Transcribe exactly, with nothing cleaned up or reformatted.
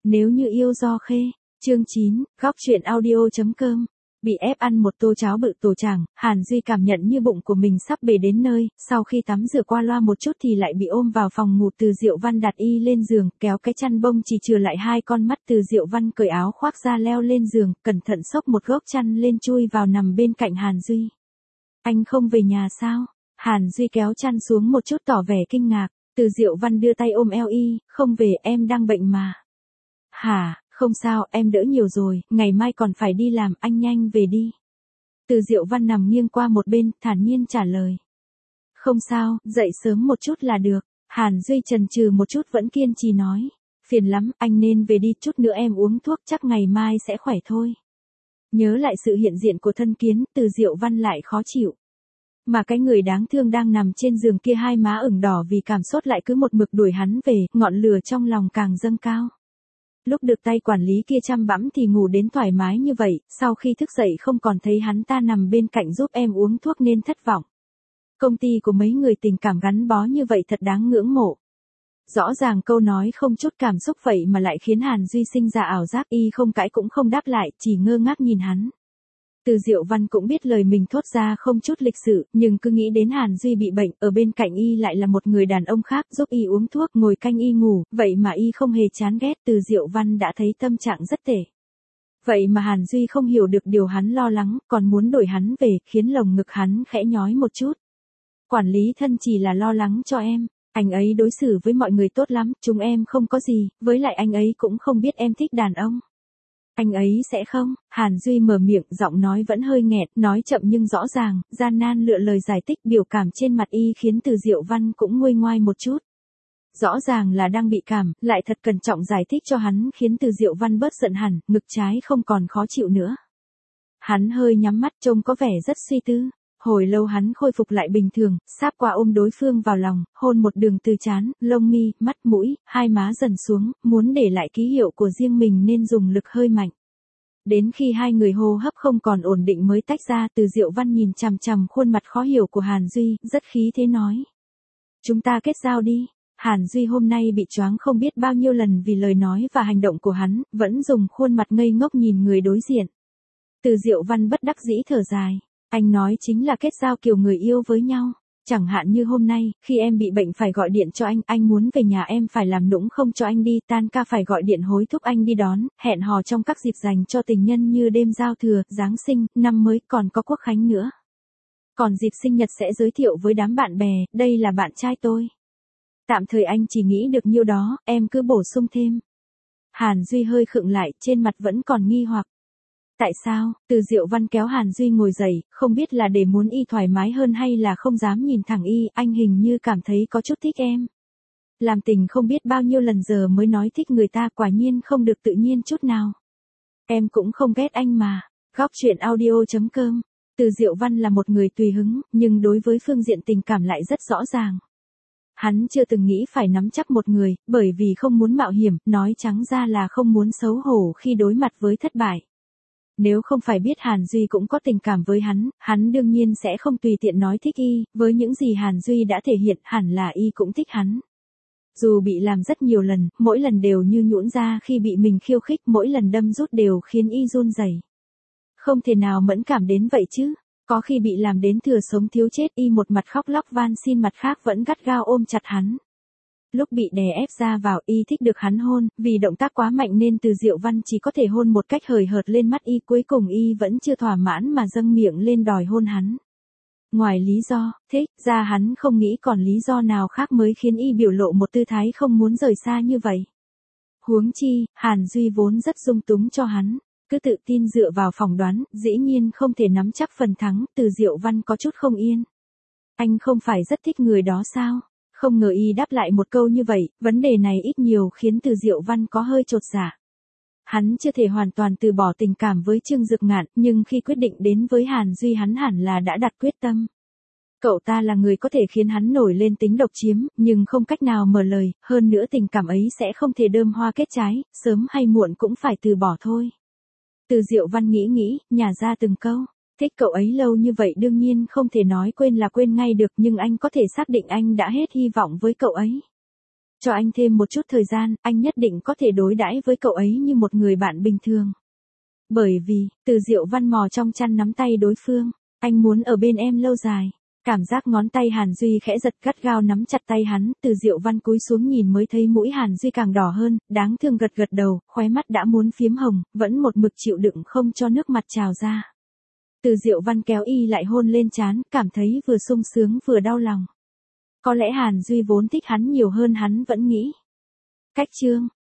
Nếu như yêu Do Khê, chương chín, góc truyện audio chấm com. Bị ép ăn một tô cháo bự tổ chảng, Hàn Duy cảm nhận như bụng của mình sắp bể đến nơi, sau khi tắm rửa qua loa một chút thì lại bị ôm vào phòng ngủ. Từ Diệu Văn đặt y lên giường, kéo cái chăn bông chỉ chừa lại hai con mắt. Từ Diệu Văn cởi áo khoác ra leo lên giường, cẩn thận xốc một gốc chăn lên chui vào nằm bên cạnh Hàn Duy. Anh không về nhà sao? Hàn Duy kéo chăn xuống một chút tỏ vẻ kinh ngạc. Từ Diệu Văn đưa tay ôm eo y, không về, em đang bệnh mà. Hả? Không sao, em đỡ nhiều rồi, ngày mai còn phải đi làm, anh nhanh về đi. Từ Diệu Văn nằm nghiêng qua một bên, thản nhiên trả lời. Không sao, dậy sớm một chút là được. Hàn Duy chần chừ một chút vẫn kiên trì nói. Phiền lắm, anh nên về đi, chút nữa em uống thuốc chắc ngày mai sẽ khỏe thôi. Nhớ lại sự hiện diện của thân kiến, Từ Diệu Văn lại khó chịu. Mà cái người đáng thương đang nằm trên giường kia hai má ửng đỏ vì cảm sốt lại cứ một mực đuổi hắn về, ngọn lửa trong lòng càng dâng cao. Lúc được tay quản lý kia chăm bẵm thì ngủ đến thoải mái như vậy, sau khi thức dậy không còn thấy hắn ta nằm bên cạnh giúp em uống thuốc nên thất vọng. Công ty của mấy người tình cảm gắn bó như vậy thật đáng ngưỡng mộ. Rõ ràng câu nói không chút cảm xúc vậy mà lại khiến Hàn Duy sinh ra ảo giác, y không cãi cũng không đáp lại, chỉ ngơ ngác nhìn hắn. Từ Diệu Văn cũng biết lời mình thốt ra không chút lịch sự, nhưng cứ nghĩ đến Hàn Duy bị bệnh, ở bên cạnh y lại là một người đàn ông khác giúp y uống thuốc, ngồi canh y ngủ, vậy mà y không hề chán ghét. Từ Diệu Văn đã thấy tâm trạng rất tệ. Vậy mà Hàn Duy không hiểu được điều hắn lo lắng, còn muốn đuổi hắn về, khiến lồng ngực hắn khẽ nhói một chút. Quản lý thân chỉ là lo lắng cho em, anh ấy đối xử với mọi người tốt lắm, chúng em không có gì, với lại anh ấy cũng không biết em thích đàn ông. Anh ấy sẽ không? Hàn Duy mở miệng, giọng nói vẫn hơi nghẹt, nói chậm nhưng rõ ràng, gian nan lựa lời giải thích. Biểu cảm trên mặt y khiến Từ Diệu Văn cũng nguôi ngoai một chút. Rõ ràng là đang bị cảm, lại thật cẩn trọng giải thích cho hắn, khiến Từ Diệu Văn bớt giận hẳn, ngực trái không còn khó chịu nữa. Hắn hơi nhắm mắt trông có vẻ rất suy tư. Hồi lâu hắn khôi phục lại bình thường, sáp qua ôm đối phương vào lòng, hôn một đường từ trán, lông mi, mắt mũi, hai má dần xuống, muốn để lại ký hiệu của riêng mình nên dùng lực hơi mạnh. Đến khi hai người hô hấp không còn ổn định mới tách ra. Từ Diệu Văn nhìn chằm chằm khuôn mặt khó hiểu của Hàn Duy, rất khí thế nói. Chúng ta kết giao đi. Hàn Duy hôm nay bị choáng không biết bao nhiêu lần vì lời nói và hành động của hắn, vẫn dùng khuôn mặt ngây ngốc nhìn người đối diện. Từ Diệu Văn bất đắc dĩ thở dài. Anh nói chính là kết giao kiểu người yêu với nhau. Chẳng hạn như hôm nay, khi em bị bệnh phải gọi điện cho anh, anh muốn về nhà em phải làm nũng không cho anh đi, tan ca phải gọi điện hối thúc anh đi đón, hẹn hò trong các dịp dành cho tình nhân như đêm giao thừa, Giáng sinh, năm mới, còn có Quốc khánh nữa. Còn dịp sinh nhật sẽ giới thiệu với đám bạn bè, đây là bạn trai tôi. Tạm thời anh chỉ nghĩ được nhiêu đó, em cứ bổ sung thêm. Hàn Duy hơi khựng lại, trên mặt vẫn còn nghi hoặc. Tại sao? Từ Diệu Văn kéo Hàn Duy ngồi dậy, không biết là để muốn y thoải mái hơn hay là không dám nhìn thẳng y, anh hình như cảm thấy có chút thích em. Làm tình không biết bao nhiêu lần giờ mới nói thích người ta, quả nhiên không được tự nhiên chút nào. Em cũng không ghét anh mà. Góc truyện audio chấm com. Từ Diệu Văn là một người tùy hứng, nhưng đối với phương diện tình cảm lại rất rõ ràng. Hắn chưa từng nghĩ phải nắm chắc một người, bởi vì không muốn mạo hiểm, nói trắng ra là không muốn xấu hổ khi đối mặt với thất bại. Nếu không phải biết Hàn Duy cũng có tình cảm với hắn, hắn đương nhiên sẽ không tùy tiện nói thích y, với những gì Hàn Duy đã thể hiện hẳn là y cũng thích hắn. Dù bị làm rất nhiều lần, mỗi lần đều như nhũn ra khi bị mình khiêu khích, mỗi lần đâm rút đều khiến y run rẩy. Không thể nào mẫn cảm đến vậy chứ, có khi bị làm đến thừa sống thiếu chết, y một mặt khóc lóc van xin mặt khác vẫn gắt gao ôm chặt hắn. Lúc bị đè ép ra vào, y thích được hắn hôn, vì động tác quá mạnh nên Từ Diệu Văn chỉ có thể hôn một cách hời hợt lên mắt y, cuối cùng y vẫn chưa thỏa mãn mà dâng miệng lên đòi hôn hắn. Ngoài lý do thích ra, hắn không nghĩ còn lý do nào khác mới khiến y biểu lộ một tư thái không muốn rời xa như vậy. Huống chi, Hàn Duy vốn rất dung túng cho hắn, cứ tự tin dựa vào phỏng đoán, dĩ nhiên không thể nắm chắc phần thắng. Từ Diệu Văn có chút không yên. Anh không phải rất thích người đó sao? Không ngờ y đáp lại một câu như vậy, vấn đề này ít nhiều khiến Từ Diệu Văn có hơi chột dạ. Hắn chưa thể hoàn toàn từ bỏ tình cảm với Trương Dực Ngạn, nhưng khi quyết định đến với Hàn Duy hắn hẳn là đã đặt quyết tâm. Cậu ta là người có thể khiến hắn nổi lên tính độc chiếm, nhưng không cách nào mở lời, hơn nữa tình cảm ấy sẽ không thể đơm hoa kết trái, sớm hay muộn cũng phải từ bỏ thôi. Từ Diệu Văn nghĩ nghĩ, nhả ra từng câu. Thích cậu ấy lâu như vậy đương nhiên không thể nói quên là quên ngay được, nhưng anh có thể xác định anh đã hết hy vọng với cậu ấy. Cho anh thêm một chút thời gian, anh nhất định có thể đối đãi với cậu ấy như một người bạn bình thường. Bởi vì, Từ Diệu Văn mò trong chăn nắm tay đối phương, anh muốn ở bên em lâu dài. Cảm giác ngón tay Hàn Duy khẽ giật gắt gao nắm chặt tay hắn, Từ Diệu Văn cúi xuống nhìn mới thấy mũi Hàn Duy càng đỏ hơn, đáng thương gật gật đầu, khóe mắt đã muốn phiếm hồng, vẫn một mực chịu đựng không cho nước mặt trào ra. Từ Diệu Văn kéo y lại hôn lên trán, cảm thấy vừa sung sướng vừa đau lòng. Có lẽ Hàn Duy vốn thích hắn nhiều hơn hắn vẫn nghĩ. Cách chương